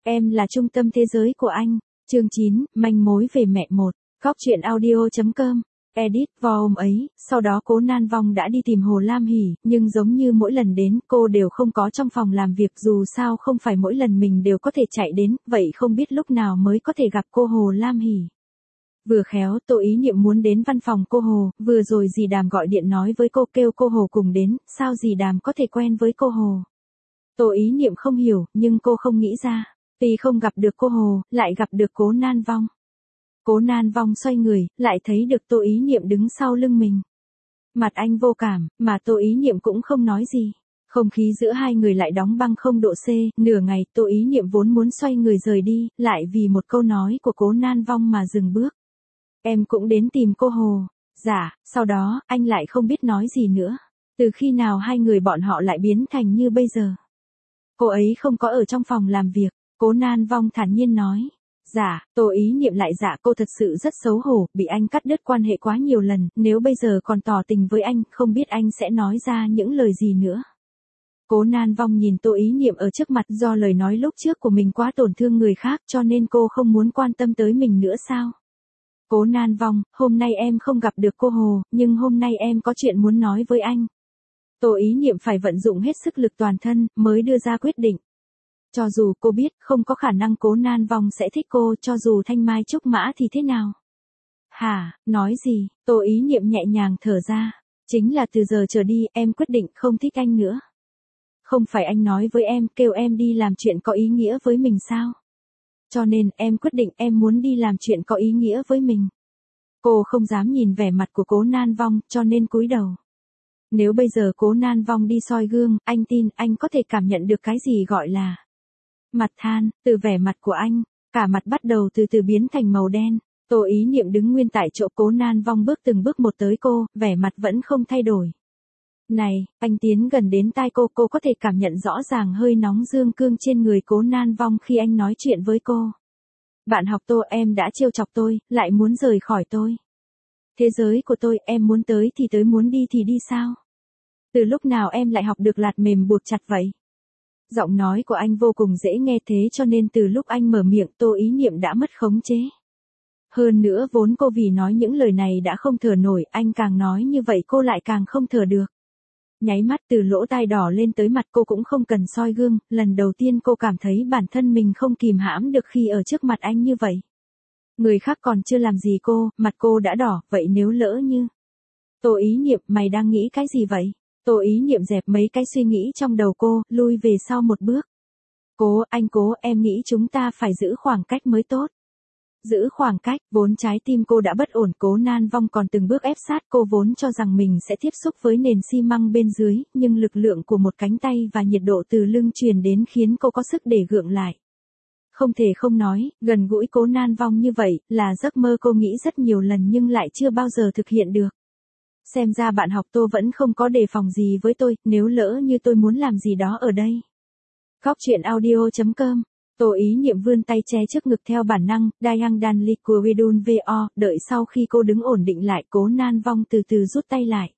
Em là trung tâm thế giới của anh. Chương 9, manh mối về mẹ một. Góc truyện audio.com. Edit vào hôm ấy, sau đó Cố Nan Vong đã đi tìm Hồ Lam Hỷ, nhưng giống như mỗi lần đến, cô đều không có trong phòng làm việc, dù sao không phải mỗi lần mình đều có thể chạy đến, vậy không biết lúc nào mới có thể gặp cô Hồ Lam Hỷ. Vừa khéo, Tô Ý Niệm muốn đến văn phòng cô Hồ, vừa rồi dì Đàm gọi điện nói với cô kêu cô Hồ cùng đến, sao dì Đàm có thể quen với cô Hồ. Tô Ý Niệm không hiểu, nhưng cô không nghĩ ra, tuy không gặp được cô Hồ, lại gặp được Cố Nan Vong. Cố Nan Vong xoay người, lại thấy được Tô Ý Niệm đứng sau lưng mình. Mặt anh vô cảm, mà Tô Ý Niệm cũng không nói gì. Không khí giữa hai người lại đóng băng 0 độ C, nửa ngày Tô Ý Niệm vốn muốn xoay người rời đi, lại vì một câu nói của Cố Nan Vong mà dừng bước. Em cũng đến tìm cô Hồ. Dạ, sau đó, anh lại không biết nói gì nữa. Từ khi nào hai người bọn họ lại biến thành như bây giờ? Cô ấy không có ở trong phòng làm việc, Cố Nan Vong thản nhiên nói. Dạ, Tô Ý Niệm lại dạ cô thật sự rất xấu hổ, bị anh cắt đứt quan hệ quá nhiều lần, nếu bây giờ còn tỏ tình với anh, không biết anh sẽ nói ra những lời gì nữa. Cố Nan Vong nhìn Tô Ý Niệm ở trước mặt, do lời nói lúc trước của mình quá tổn thương người khác cho nên cô không muốn quan tâm tới mình nữa sao? Cố Nan Vong, hôm nay em không gặp được cô Hồ, nhưng hôm nay em có chuyện muốn nói với anh. Tô Ý Niệm phải vận dụng hết sức lực toàn thân, mới đưa ra quyết định. Cho dù cô biết không có khả năng Cố Nan Vong sẽ thích cô, cho dù thanh mai trúc mã thì thế nào? Hả, nói gì? Tô Ý Niệm nhẹ nhàng thở ra. Chính là từ giờ trở đi, em quyết định không thích anh nữa. Không phải anh nói với em, kêu em đi làm chuyện có ý nghĩa với mình sao? Cho nên, em quyết định em muốn đi làm chuyện có ý nghĩa với mình. Cô không dám nhìn vẻ mặt của Cố Nan Vong, cho nên cúi đầu. Nếu bây giờ Cố Nan Vong đi soi gương, anh tin anh có thể cảm nhận được cái gì gọi là mặt than. Từ vẻ mặt của anh, cả mặt bắt đầu từ từ biến thành màu đen. Tô Ý Niệm đứng nguyên tại chỗ, Cố Nan Vong bước từng bước một tới cô, vẻ mặt vẫn không thay đổi. Này, anh tiến gần đến tai cô có thể cảm nhận rõ ràng hơi nóng dương cương trên người Cố Nan Vong khi anh nói chuyện với cô. Bạn học Tô, em đã trêu chọc tôi, lại muốn rời khỏi tôi. Thế giới của tôi, em muốn tới thì tới, muốn đi thì đi sao? Từ lúc nào em lại học được lạt mềm buộc chặt vậy? Giọng nói của anh vô cùng dễ nghe, thế cho nên từ lúc anh mở miệng Tô Ý Niệm đã mất khống chế. Hơn nữa vốn cô vì nói những lời này đã không thở nổi, anh càng nói như vậy cô lại càng không thở được. Nháy mắt từ lỗ tai đỏ lên tới mặt cô cũng không cần soi gương, lần đầu tiên cô cảm thấy bản thân mình không kìm hãm được khi ở trước mặt anh như vậy. Người khác còn chưa làm gì cô, mặt cô đã đỏ, vậy nếu lỡ như... Tô Ý Niệm, mày đang nghĩ cái gì vậy? Tô Ý Niệm dẹp mấy cái suy nghĩ trong đầu cô, lui về sau một bước. Cố, em nghĩ chúng ta phải giữ khoảng cách mới tốt. Giữ khoảng cách, vốn trái tim cô đã bất ổn, Cố Nan Vong còn từng bước ép sát cô, vốn cho rằng mình sẽ tiếp xúc với nền xi măng bên dưới, nhưng lực lượng của một cánh tay và nhiệt độ từ lưng truyền đến khiến cô có sức để gượng lại. Không thể không nói, gần gũi Cố Nan Vong như vậy, là giấc mơ cô nghĩ rất nhiều lần nhưng lại chưa bao giờ thực hiện được. Xem ra bạn học Tô vẫn không có đề phòng gì với tôi, nếu lỡ như tôi muốn làm gì đó ở đây. Góc truyện audio.com. Tô Ý Niệm vươn tay che trước ngực theo bản năng, Dayang Dan Liquidun VO, đợi sau khi cô đứng ổn định lại, Cố Nan Vong từ từ rút tay lại.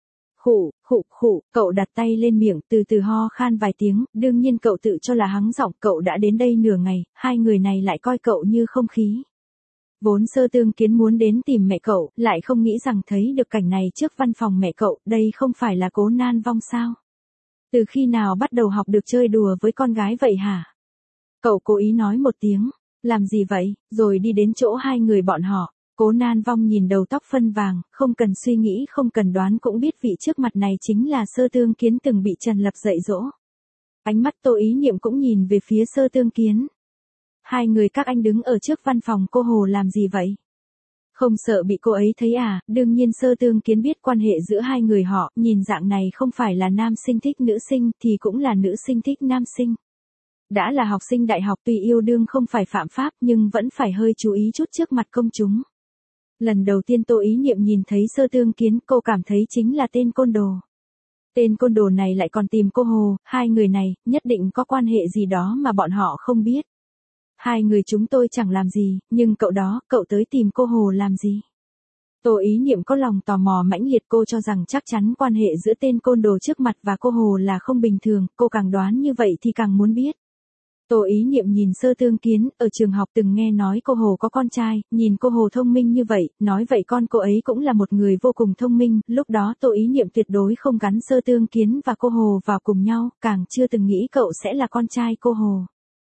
Khụ, cậu đặt tay lên miệng, từ từ ho khan vài tiếng, đương nhiên cậu tự cho là hắng giọng, cậu đã đến đây nửa ngày, hai người này lại coi cậu như không khí. Vốn Sơ Tương Kiến muốn đến tìm mẹ cậu, lại không nghĩ rằng thấy được cảnh này trước văn phòng mẹ cậu, đây không phải là Cố Nan Vong sao? Từ khi nào bắt đầu học được chơi đùa với con gái vậy hả? Cậu cố ý nói một tiếng, làm gì vậy, rồi đi đến chỗ hai người bọn họ. Cố Nan Vong nhìn đầu tóc phân vàng, không cần suy nghĩ không cần đoán cũng biết vị trước mặt này chính là Sơ Tương Kiến từng bị Trần Lập dạy dỗ. Ánh mắt Tô Ý Niệm cũng nhìn về phía Sơ Tương Kiến. Hai người các anh đứng ở trước văn phòng cô Hồ làm gì vậy? Không sợ bị cô ấy thấy à? Đương nhiên Sơ Tương Kiến biết quan hệ giữa hai người họ, nhìn dạng này không phải là nam sinh thích nữ sinh thì cũng là nữ sinh thích nam sinh. Đã là học sinh đại học, tuy yêu đương không phải phạm pháp nhưng vẫn phải hơi chú ý chút trước mặt công chúng. Lần đầu tiên Tô Ý Niệm nhìn thấy Sơ Tương Kiến, cô cảm thấy chính là tên côn đồ. Tên côn đồ này lại còn tìm cô Hồ, hai người này, nhất định có quan hệ gì đó mà bọn họ không biết. Hai người chúng tôi chẳng làm gì, nhưng cậu đó, cậu tới tìm cô Hồ làm gì? Tô Ý Niệm có lòng tò mò mãnh liệt, cô cho rằng chắc chắn quan hệ giữa tên côn đồ trước mặt và cô Hồ là không bình thường, cô càng đoán như vậy thì càng muốn biết. Tô Ý Niệm nhìn Sơ Tương Kiến, ở trường học từng nghe nói cô Hồ có con trai, nhìn cô Hồ thông minh như vậy, nói vậy con cô ấy cũng là một người vô cùng thông minh, lúc đó Tô Ý Niệm tuyệt đối không gắn Sơ Tương Kiến và cô Hồ vào cùng nhau, càng chưa từng nghĩ cậu sẽ là con trai cô Hồ.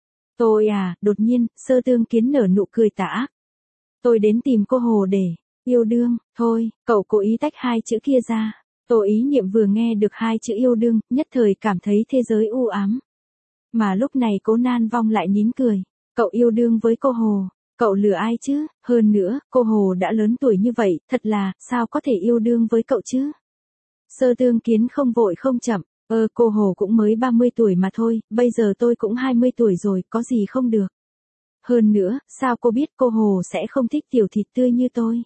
Tôi à, đột nhiên, Sơ Tương Kiến nở nụ cười tà ác. Tôi đến tìm cô Hồ để yêu đương, thôi, cậu cố ý tách hai chữ kia ra. Tô Ý Niệm vừa nghe được hai chữ yêu đương, nhất thời cảm thấy thế giới u ám. Mà lúc này Cố Nan Vong lại nín cười. Cậu yêu đương với cô Hồ, cậu lừa ai chứ, hơn nữa, cô Hồ đã lớn tuổi như vậy, thật là, sao có thể yêu đương với cậu chứ? Sơ Tương Kiến không vội không chậm, cô Hồ cũng mới 30 tuổi mà thôi, bây giờ tôi cũng 20 tuổi rồi, có gì không được. Hơn nữa, sao cô biết cô Hồ sẽ không thích tiểu thịt tươi như tôi?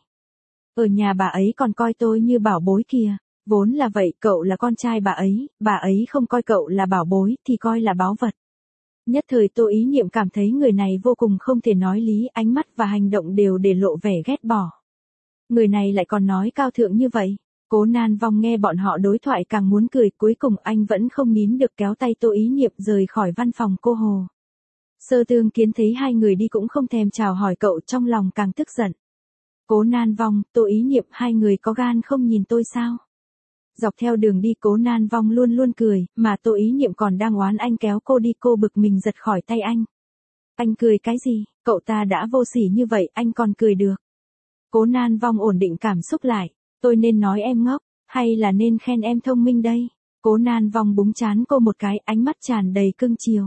Ở nhà bà ấy còn coi tôi như bảo bối kìa. Vốn là vậy, cậu là con trai bà ấy không coi cậu là bảo bối thì coi là báu vật. Nhất thời Tô Ý Niệm cảm thấy người này vô cùng không thể nói lý, ánh mắt và hành động đều để lộ vẻ ghét bỏ. Người này lại còn nói cao thượng như vậy. Cố Nan Vong nghe bọn họ đối thoại càng muốn cười, cuối cùng anh vẫn không nín được kéo tay Tô Ý Niệm rời khỏi văn phòng cô Hồ. Sơ Tương Kiến thấy hai người đi cũng không thèm chào hỏi cậu, trong lòng càng tức giận. Cố Nan Vong, Tô Ý Niệm, hai người có gan không nhìn tôi sao? Dọc theo đường đi Cố Nan Vong luôn luôn cười, mà Tô Ý Niệm còn đang oán anh kéo cô đi, cô bực mình giật khỏi tay anh. Anh cười cái gì, cậu ta đã vô sỉ như vậy anh còn cười được. Cố Nan Vong ổn định cảm xúc lại, tôi nên nói em ngốc, hay là nên khen em thông minh đây? Cố Nan Vong búng trán cô một cái, ánh mắt tràn đầy cưng chiều.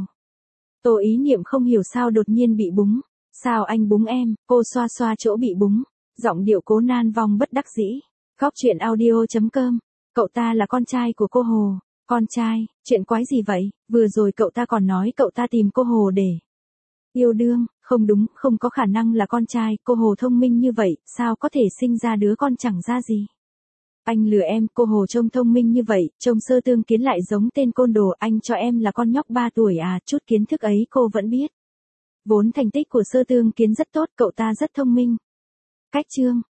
Tô Ý Niệm không hiểu sao đột nhiên bị búng. Sao anh búng em? Cô xoa xoa chỗ bị búng. Giọng điệu Cố Nan Vong bất đắc dĩ. Góc truyện audio.com. Cậu ta là con trai của cô Hồ. Con trai, chuyện quái gì vậy? Vừa rồi cậu ta còn nói cậu ta tìm cô Hồ để yêu đương. Không đúng, không có khả năng là con trai. Cô Hồ thông minh như vậy, sao có thể sinh ra đứa con chẳng ra gì? Anh lừa em, cô Hồ trông thông minh như vậy, trông Sơ Tương Kiến lại giống tên côn đồ, anh cho em là con nhóc 3 tuổi à, chút kiến thức ấy cô vẫn biết. Vốn thành tích của Sơ Tương Kiến rất tốt, cậu ta rất thông minh. Cách chương